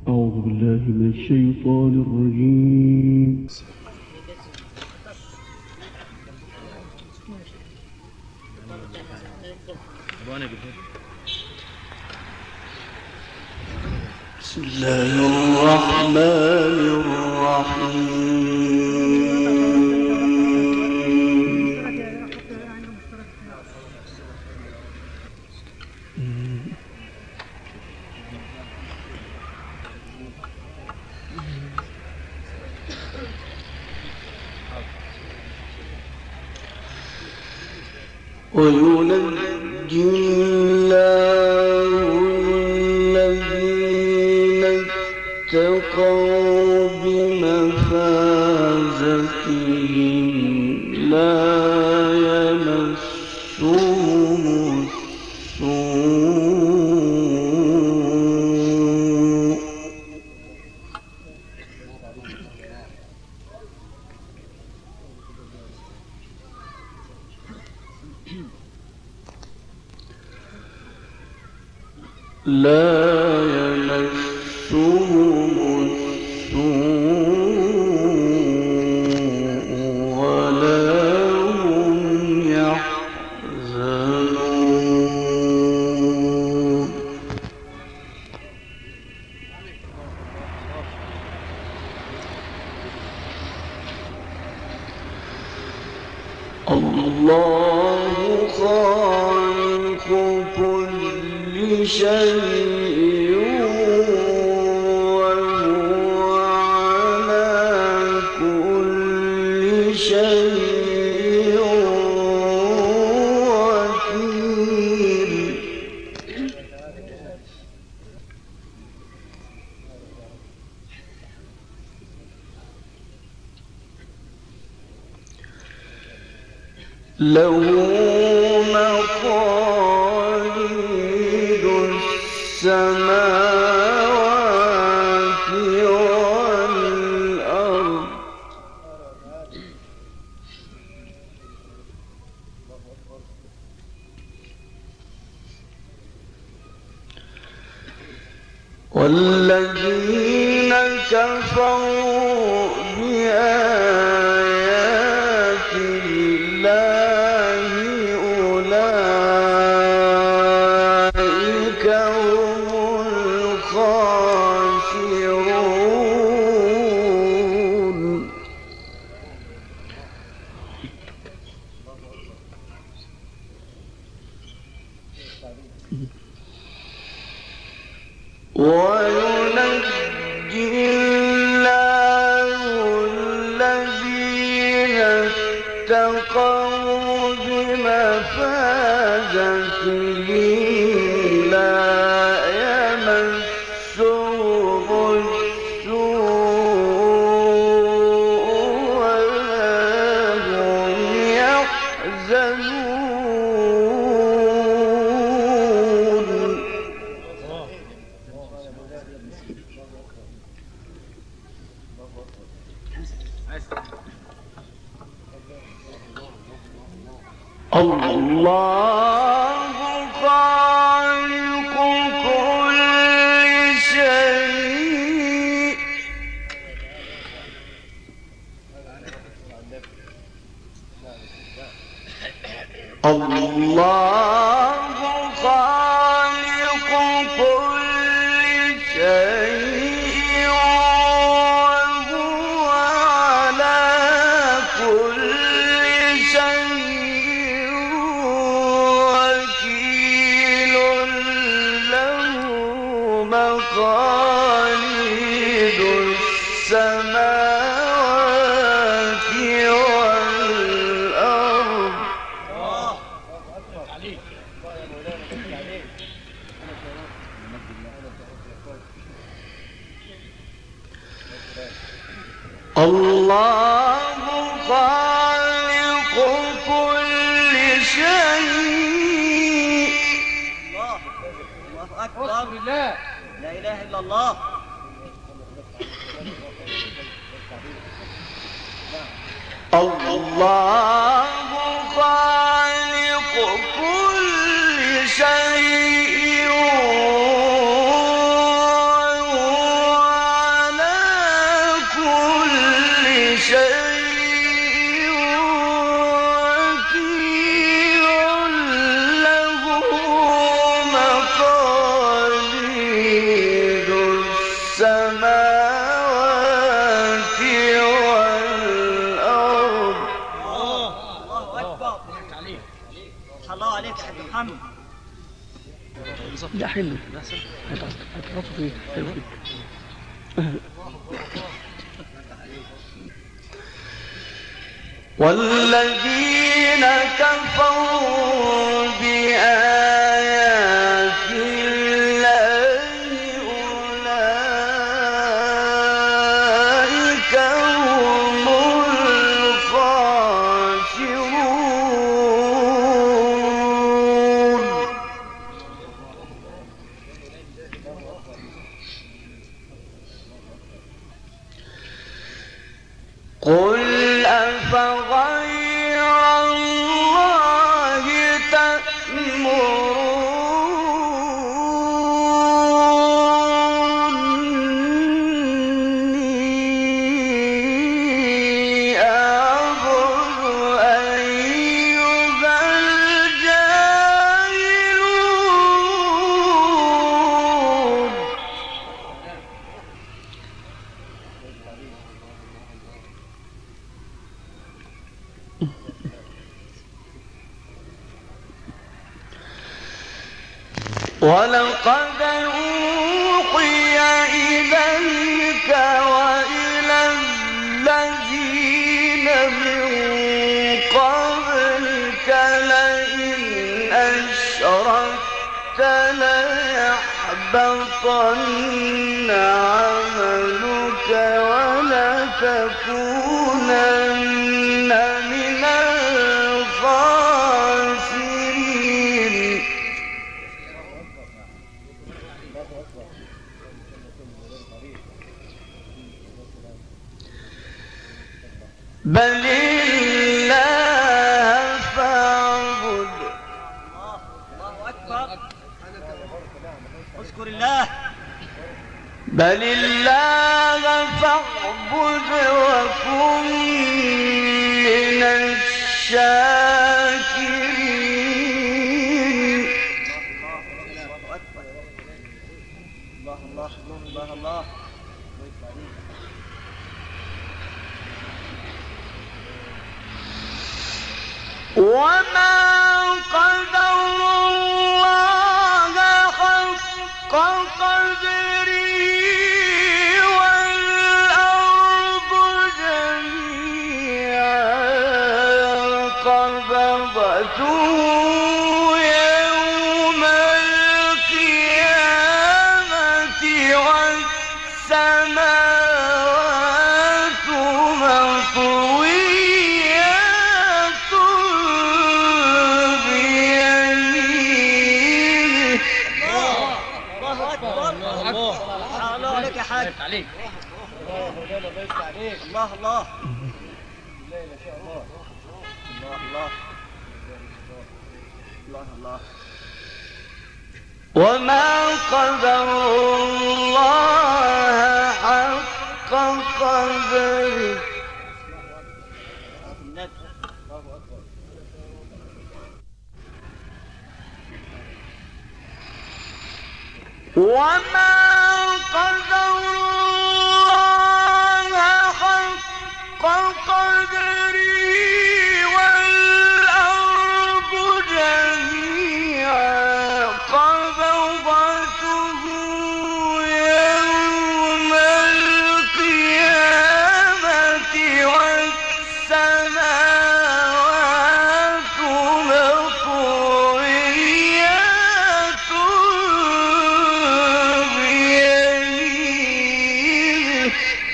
أعوذ بالله من الشيطان الرجيم. بسم الله الرحمن الرحيم. وينجي الله الذين اتقوا بمفازتهم لا يمسهم السوء ولا هم يحزنون. الله خالق كل شيء وهو على كل شيء وكيل. له مقاليد السماوات والأرض والذين كفروا بآيات الله أولئك هم الخاسرون. وينجي الله الذين اتقوا بمفازتهم لا يمسهم السوء ولا هم يحزنون. الله خالق كل شيء الله خالق كل شيء وهو على كل شيء وكيل. له مقاليد السماوات والأرض الله خالق كل شيء. الله أكبر. لا إله إلا الله. الله خالق كل شيء وهو شيء وكيل له مقاليد السماوات والأرض. الله أكبر. الله عليك يا حاج محمد. ده حلو هتحطه فيه حلو. والذين كفروا بآيات الله أولئك هم الخاسرون. قل أفغير الله تأمروني أعبد أيها الجاهلون. ولقد أوحي إليك وإلى الذين من قبلك لئن أشركت ليحبطن عملك ولتكونن من الخاسرين. بل الله فاعبد. الله أكبر. اذكر الله. بل الله فاعبد وكن من الشاكرين. الله أكبر. الله الله الله الله. وما قدر الله حق قدره والأرض جميعا قبضته يوم القيامة والسماوات مطويات بيمينه. الله أكبر. الله عليك يا حاج. الله الله. الله الله. وما قدر الله حق قدره. وما قدر الله حق قدره والأرض جميعا قبضته يوم القيامة والسماوات مطويات بيمينه.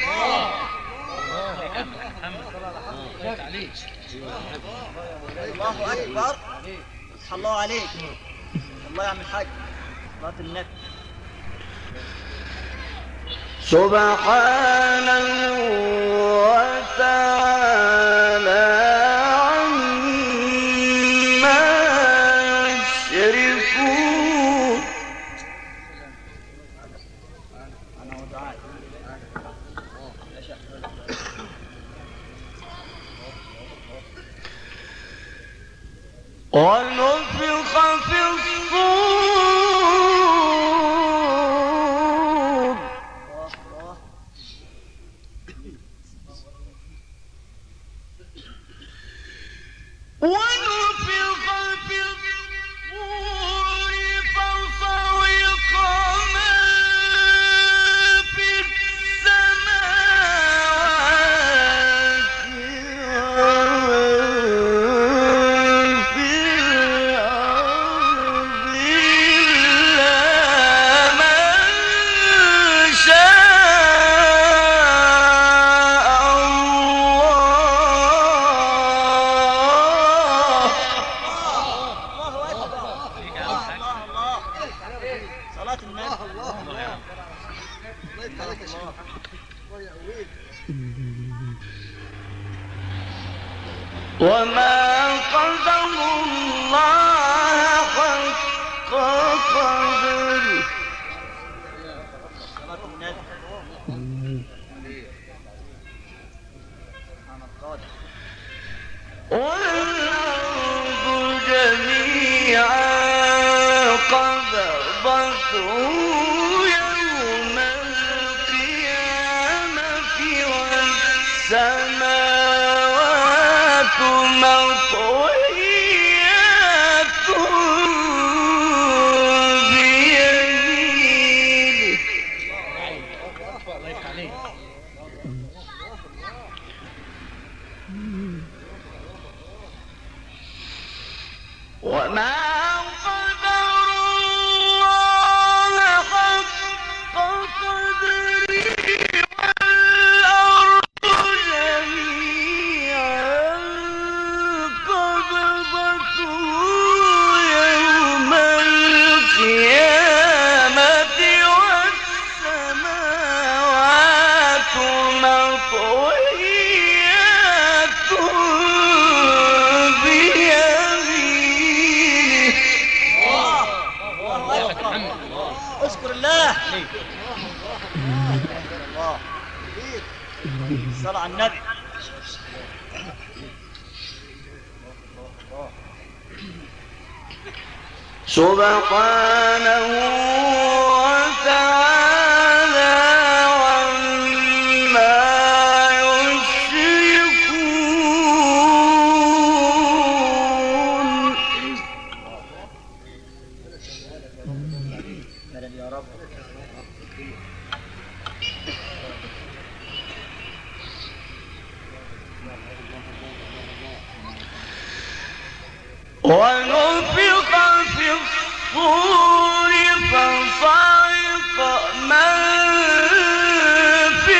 الله أكبر. الله عليك. الله يعمل حاج. صلاة النبي. سبحانه وتعالى عما يشركون. ونفخ في الصور ونفخ في الصور فصعق من في السماوات ومن في الأرض إلا من شاء الله. صلاة النبي. وما قدر الله حق قدره صلاة النبي. سبحان القادر. والأرض جميعا قبضته يوم القيامة والسماوات مطويات بيمينه. وما قدر الله حق قدره والأرض جميعا قبضته يوم القيامة والسماوات مطويات بيمينه. الله أكبر. اذكر الله. الله. الصلاة على النبي. سبحانه وتعالى عما يشركون. مدد يا رب. ونفخ في الصور فصعق من في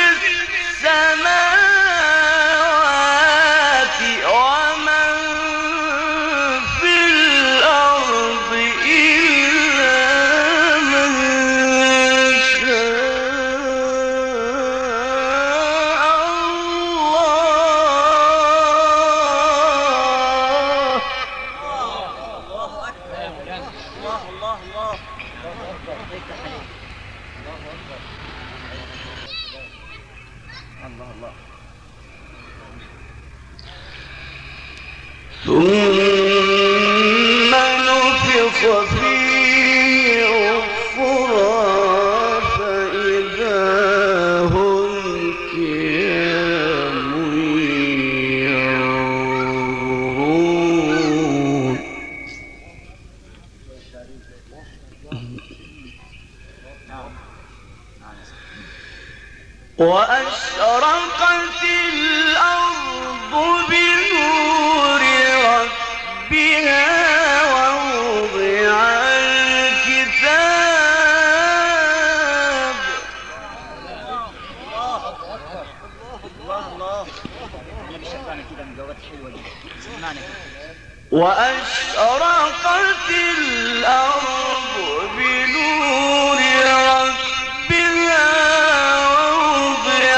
السماوات ومن في الأرض إلا من شاء ثم نفخ فيه أخرى فإذا هم قيام ينظرون. وأشرقت الأرض بنور ربها ووضع الكتاب. الله. النبي شفعنا كده من جوات حلوة دي. سمعنا كده. وأشرقت الأرض بنور ربها ووضع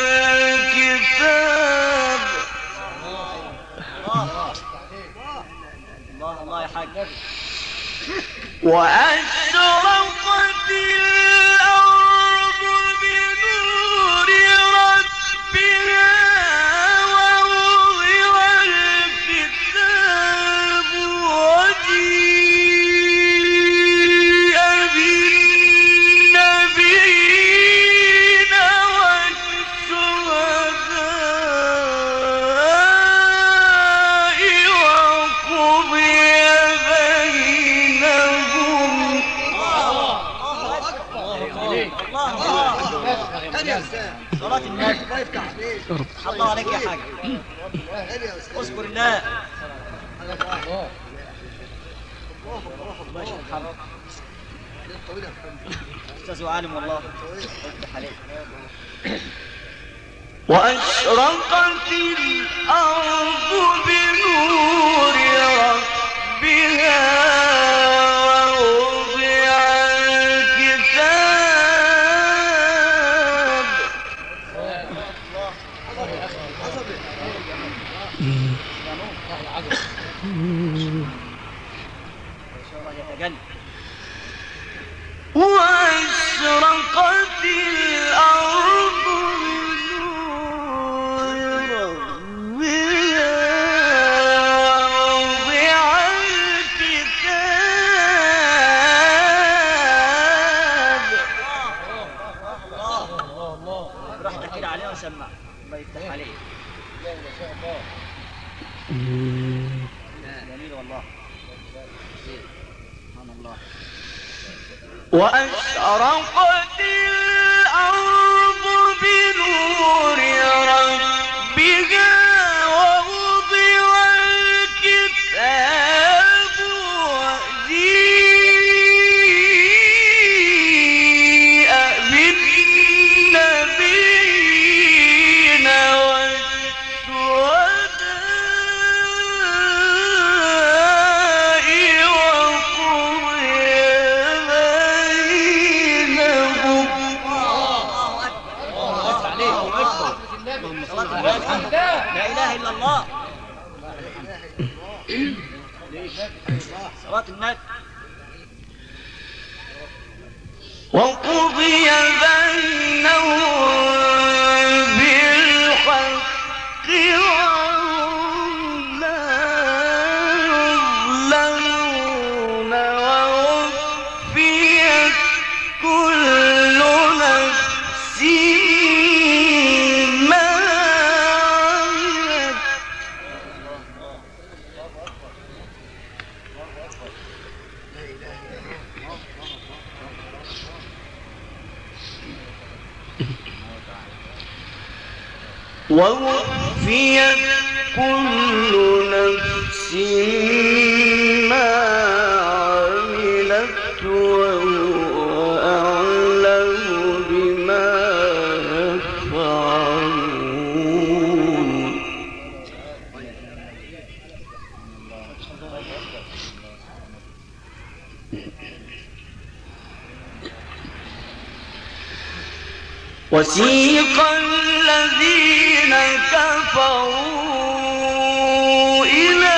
الكتاب. الله يا حاج. وأشرقت الأرض بنور ربها ووضع صلاة النبي. الله يفتح عليك. يا رب. الله عليك يا حاج. غالي يا استاذ. اذكر الله. الله. ماشي الحمد. طويل يا فندم. استاذ وعالم والله. افتح عليك. وأشرقت الأرض بنور ربها ووضع الكتاب يتجلى. وأشرقت الأرض بنور ربها ووضع الكتاب راح تحكي عليه وسمع. الله يفتح عليك. جميل والله. سبحان الله. وأشرقت الأرض بنور ربها ووضع الكتاب وجيء بالنبيين والشهداء وقضي بينهم لا اله الا الله. صلاة النبي. وقضي بينهم بالحق وهم لا يظلمون ووفيت كل نفس ما عملت ووفيت كل نفس ما عملت وهو أعلم بما يفعلون وسيق الذين كفروا إلى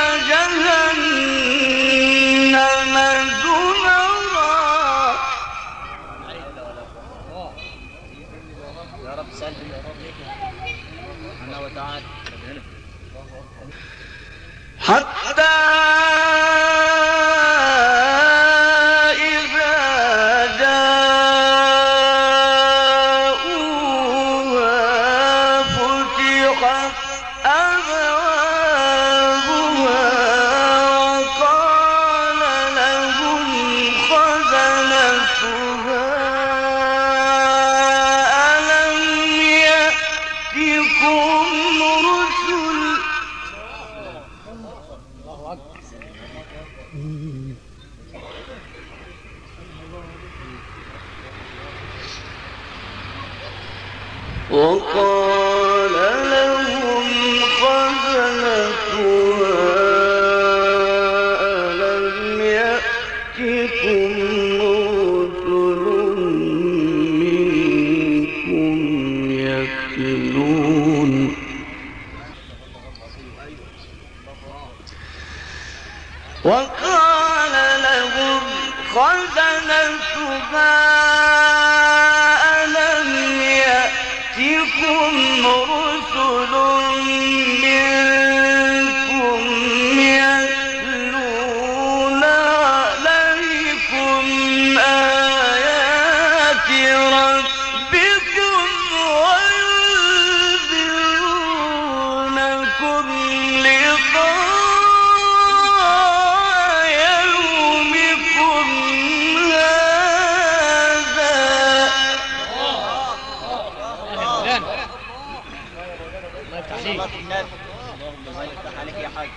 جهنم زمرا يا رب سلم يا رب سبحانه وتعالى. حتى إذا جاءوها فتحت أبوابها وقال لهم خزنتها ألم يأتكم رسل وقال لهم خزنتها ألم يأتكم رسل منكم يتلون وقال لهم خزنتها ألم يأتكم رسل منكم يتلون عليكم آيات ربكم وينذرونكم لقاء يومكم هذا صلاة النبي. الله يفتح عليك يا حاج.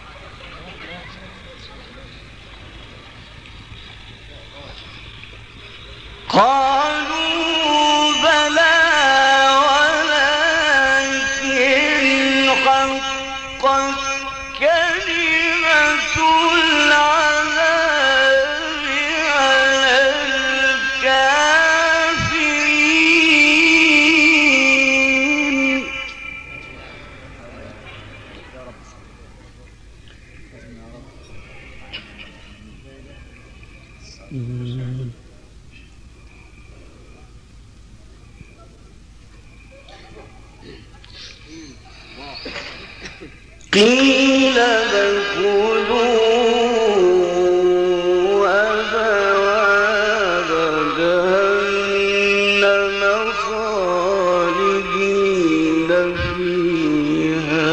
قالوا بلى ولكن حقت كلمة العذاب على الكافرين. قيل ادخلوا أبواب جهنم خالدين فيها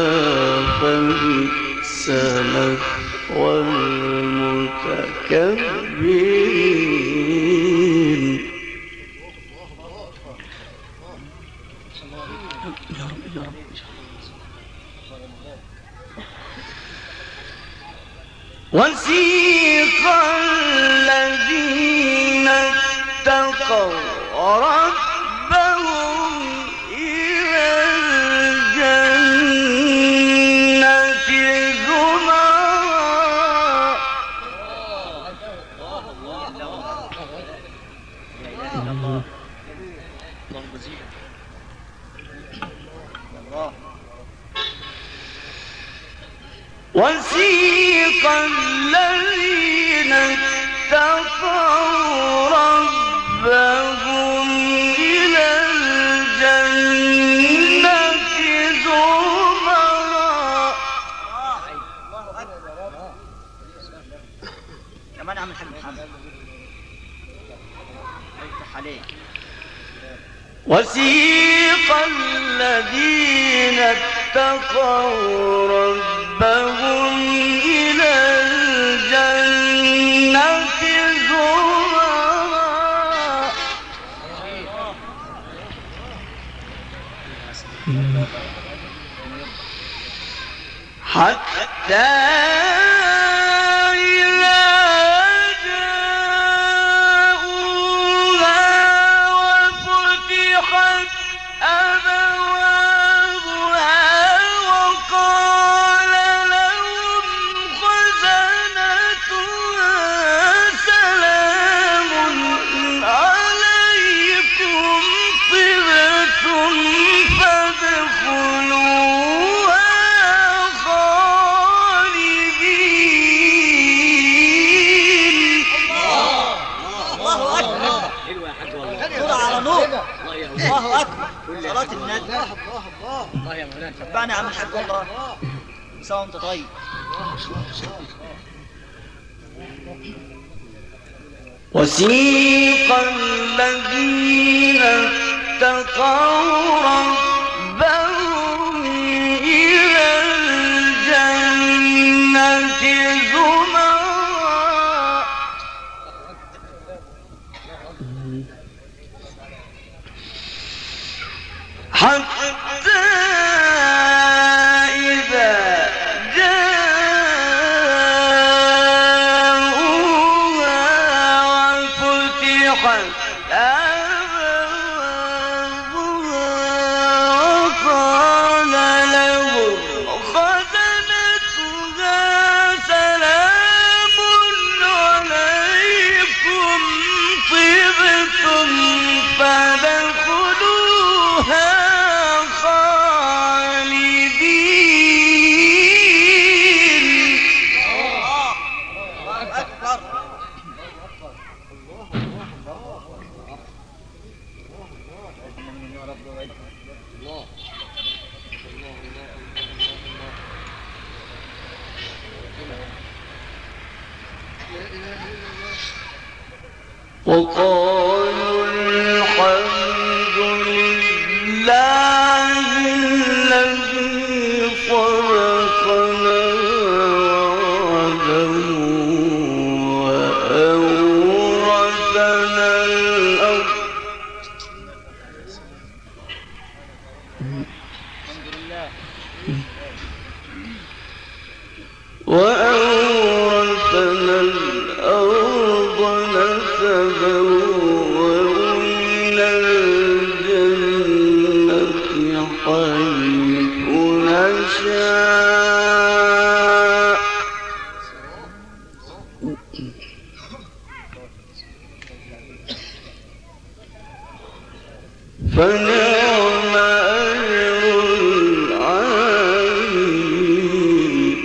فبئس مثوى المتكبرين. يا رب يا رب. وسيق الذين اتقوا ربهم إلى الجنة زمرا. وسيق الذين اتقوا ربهم إلى الجنة زمرا. الله أكبر. كمان عم الحاج محمد. الله يفتح عليك. وسيق الذين اتقوا ربهم إلى الجنة زمرا حتى الله أكبر. صلاة النبي. الله يا مولانا. تبعني يا عم الحاج والله. مساء وانت طيب. وسيق الذين اتقوا ربهم إلى الجنة زمرا حتى إذا جاءوها وفتحت أبوابها وقال لهم خزنتها سلام عليكم طبتم فادخلوها خالدين. الله أكبر. وقالوا الحمد لله الذي صدقنا وعده وأورثنا الأرض. الحمد لله. وأورثنا الأرض نتبوأ من الجنة حيث نشاء فنعم أجر العاملين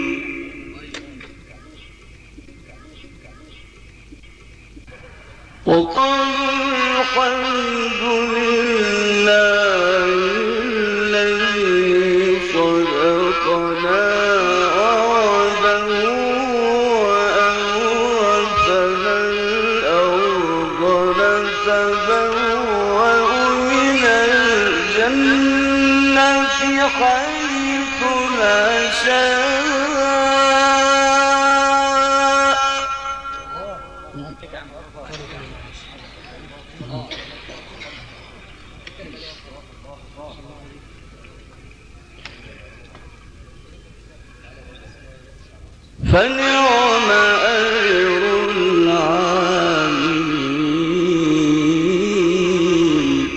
وقالوا الحمد لله الذي صدقنا وعده وأورثنا الأرض نتبوأ من الجنة حيث نشاء فنعم أجر العاملين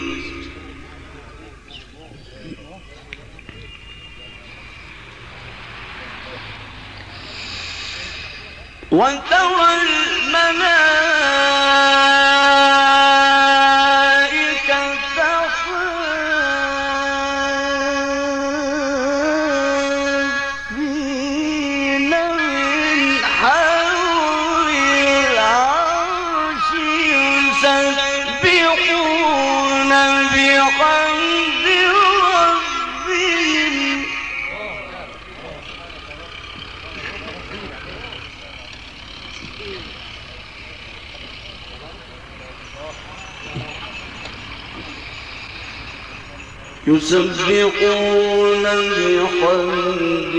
وترى الملائكة حافين من حول العرش يسبحون بحمد ربهم يسبحون بحمد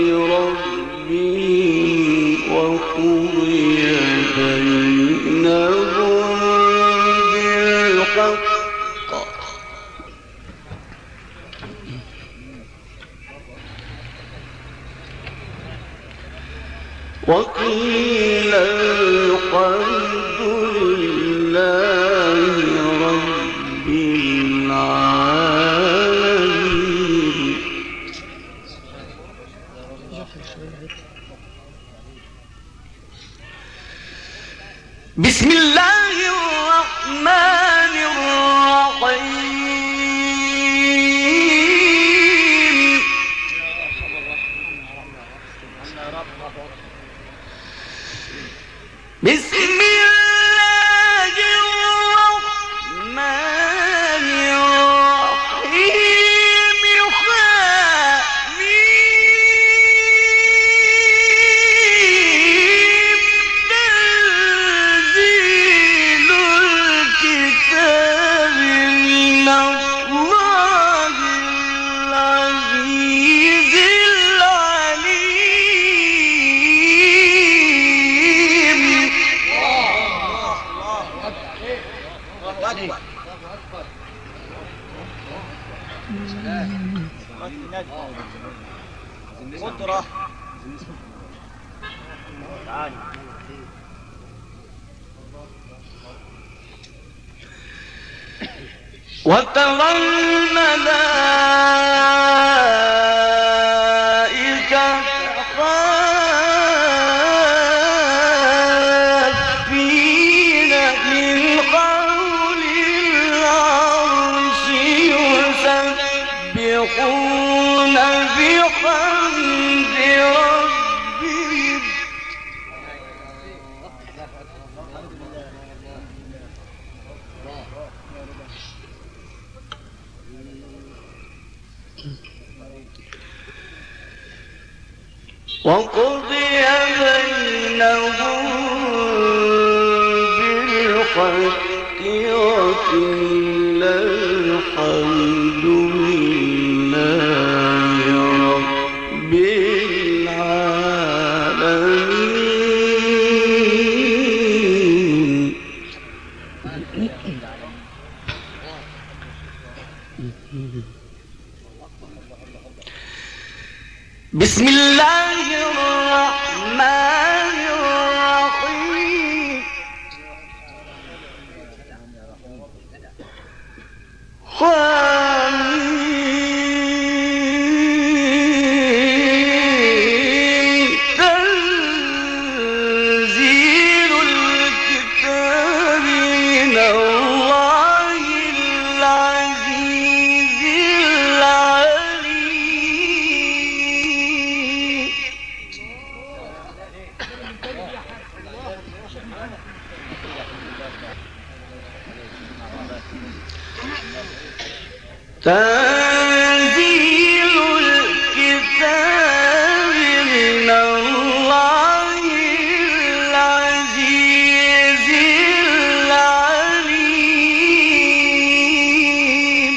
ربهم وقضي بينهم بالحق وقيل الحمد لله رب العالمين بسم الله الرحمن الرحيم بسم الله الرحمن الرحيم حميم تنزيل الكتاب من الله العزيز العليم الله أكبر. قدرة تعالي وترى الملائكة حافين من حول العرش يسبحون بحمد ربهم وقضي بينهم بالحق وقيل الحمد لله رب العالمين بسم الله الرحمن الرحيم تنزيل الكتاب من الله العزيز العليم تنزيل الكتاب من الله العزيز العليم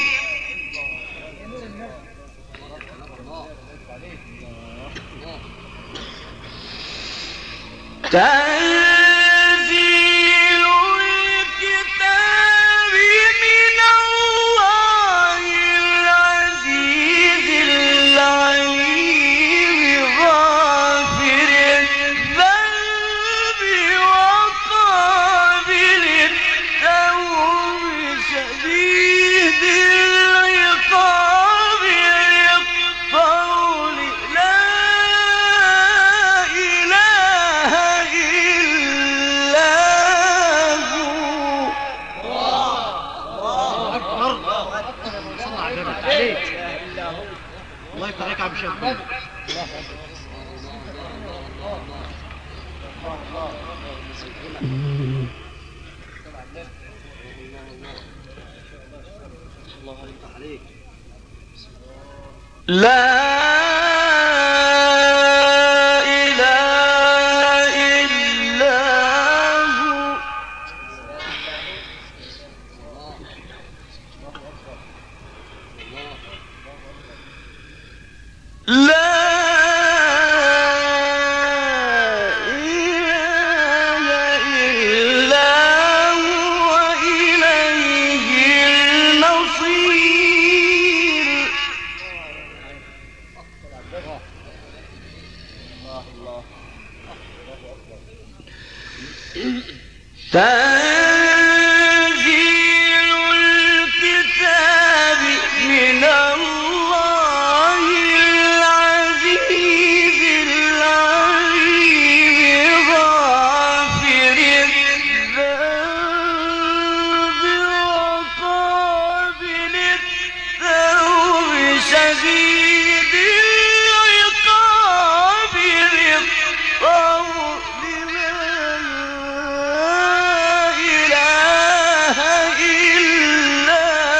تنزيل الكتاب من الله العزيز العليم غافر الذنب وقابل التوب شديد العقاب القول لا إله إلا هو الله يفتح عليك يا عم شيخ. لا إله إلا هو لا إله إلا هو إليه المصير تنزيل الكتاب من الله العزيز العليم غافر الذنب وقابل التوب شديد العقاب القول لا إله إلا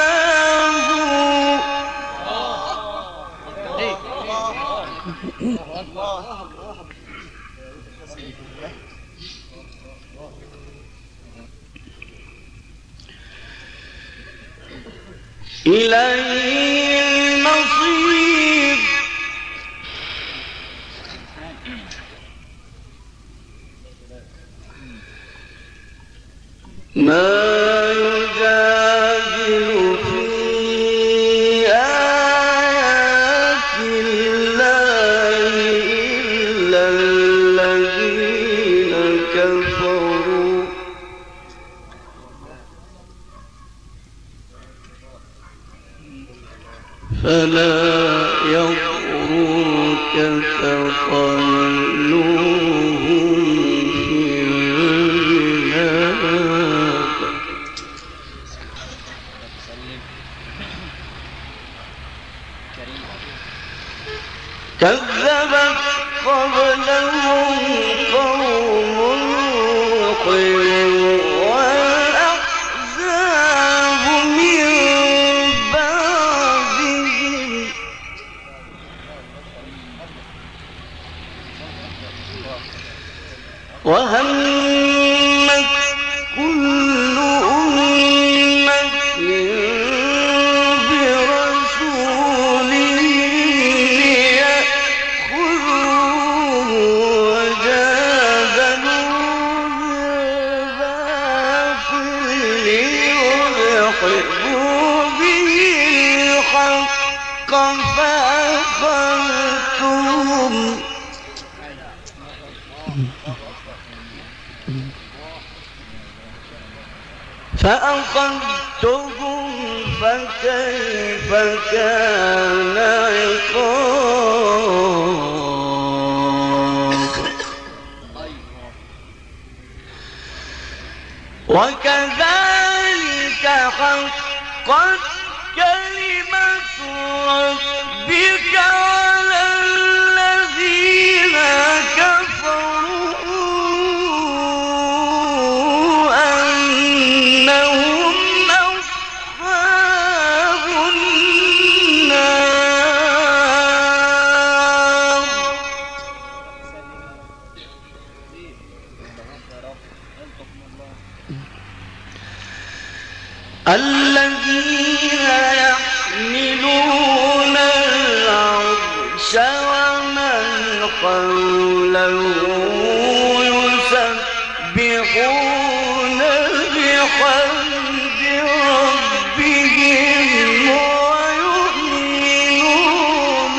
هو إليه المصير ما يجادل في آيات الله إلا الذين كفروا فلا يغرك تقلبهم في البلاد كذبت قبلهم قوم نوح والأحزاب من بعدهم وهمت كل أمة برسول ليأخذوه وجادلوا بالباطل ليدحضوا به الحق فأخذتهم فأخذتهم فكيف كان عقاب وكذلك حقت كلمة ربك على الذين كفروا أنهم أصحاب النار الذين يحملون العرش ومن حوله يسبحون بحمد ربهم ويؤمنون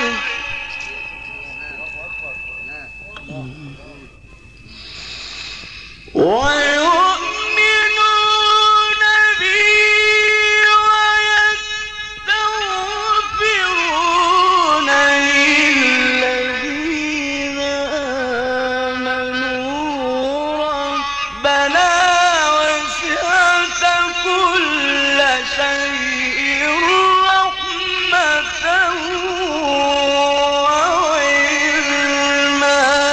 به ويستغفرون للذين آمنوا ربنا وسعت كل شيء رحمة وعلما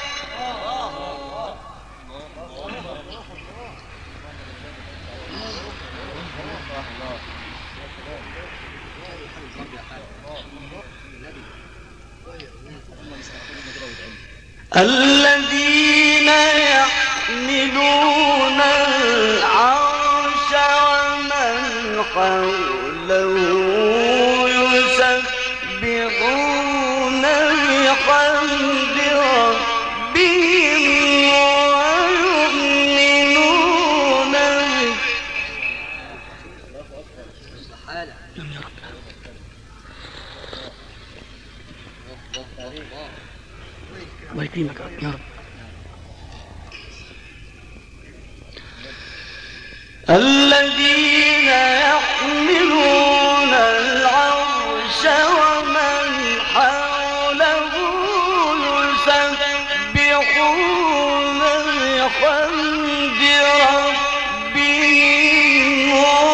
الذين يحملون العرش ومن حوله يسبحون بحمد ربهم ويؤمنون به الله يكرمك يا رب. الذين يحملون العرش ومن حوله يسبحون بحمد ربهم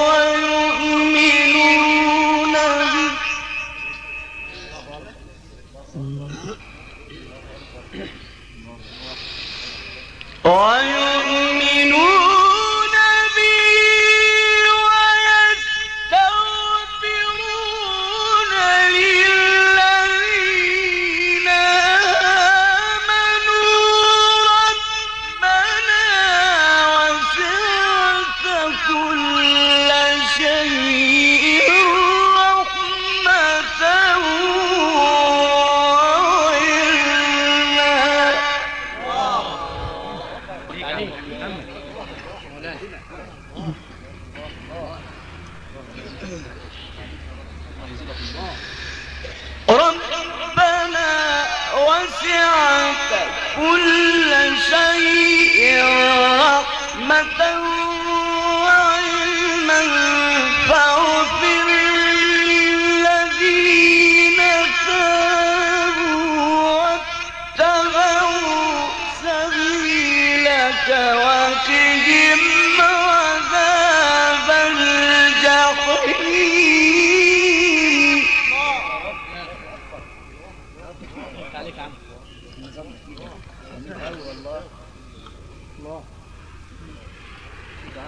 ويؤمنون به ويستغفرون للذين آمنوا ربنا وسعت كل شيء رحمة ربنا وسعت كل شيء رحمة وعلما فاغفر للذين تابوا واتبعوا سبيلك وقهم عذاب الجحيم عليك عم والله الله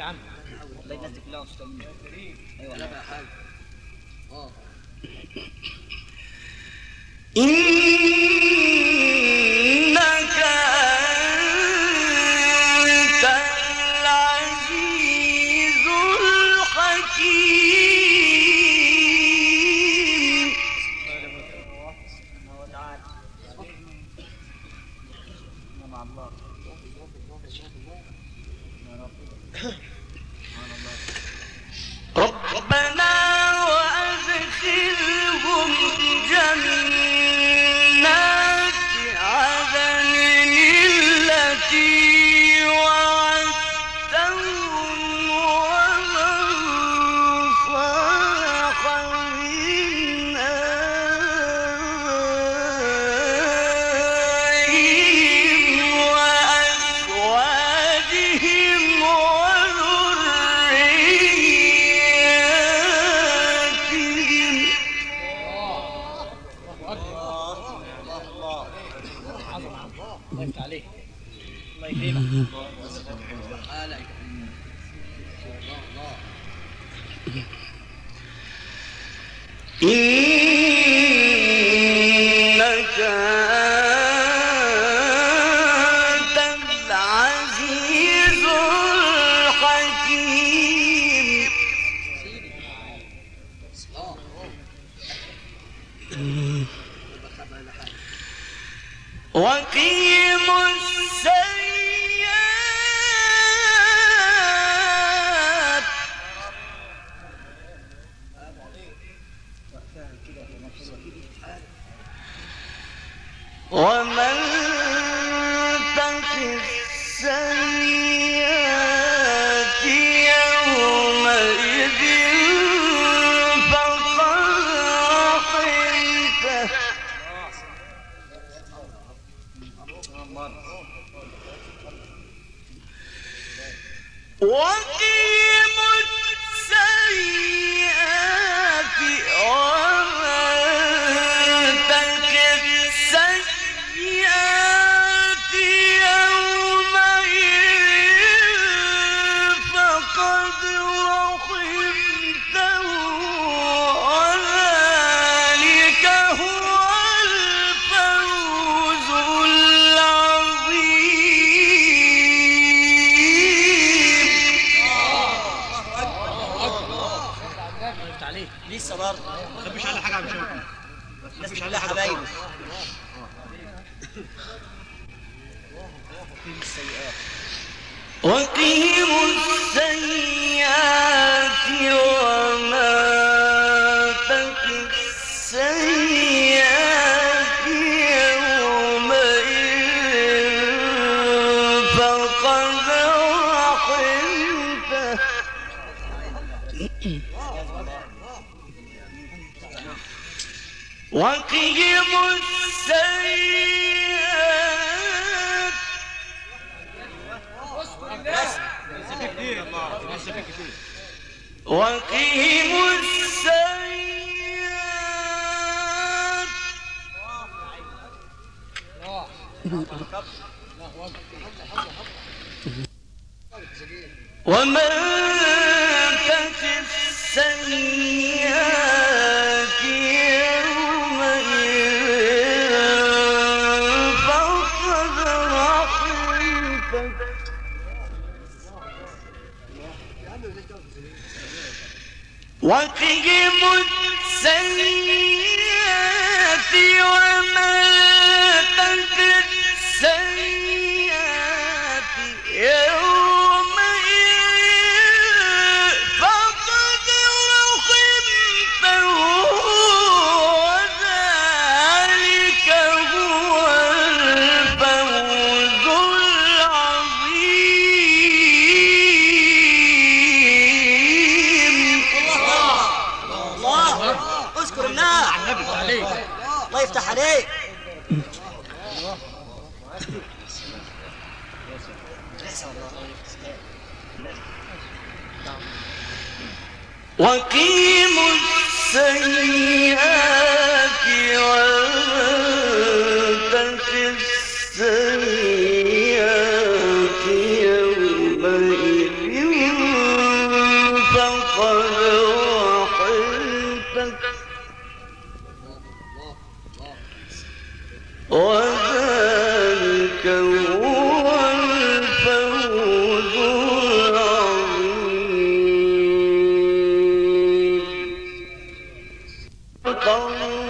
عم الله ينزل كلها مستمين. ايوه لا بقى حاجه. إنك أنت العزيز الحكيم. سبحانه وتعالى. مع الله. ربنا وأدخلهم جنات عدن التي وعدتهم ومن صلح من آبائهم وأزواجهم وذرياتهم. الله يفتح عليك. الله يكرمك. إنك أنت العزيز الحكيم. وقيم السيئات ومن تق السيئات يومئذ فقد رحمته. وقيم السيئات ومن تق السيئات يومئذ فقد رحمته وذلك هو الفوز العظيم. الله يفتح عليك. لسه برضه ما تخبيش على حاجه عم شوف. الناس كلها حبايب. وقهم السيئات وما تق السيئات يومئذ فقد رحمته. وقهم السيئات وقهم السيئات ومن تق السيئات يومئذ فقد رحمته. وقهم السيئات ومن تق السيئات يومئذ فقد رحمته وذلك هو الفوز العظيم. الله اذكر الناس. الله يفتح عليك. وقهم السيئات ومن تق السيئات يومئذ قريب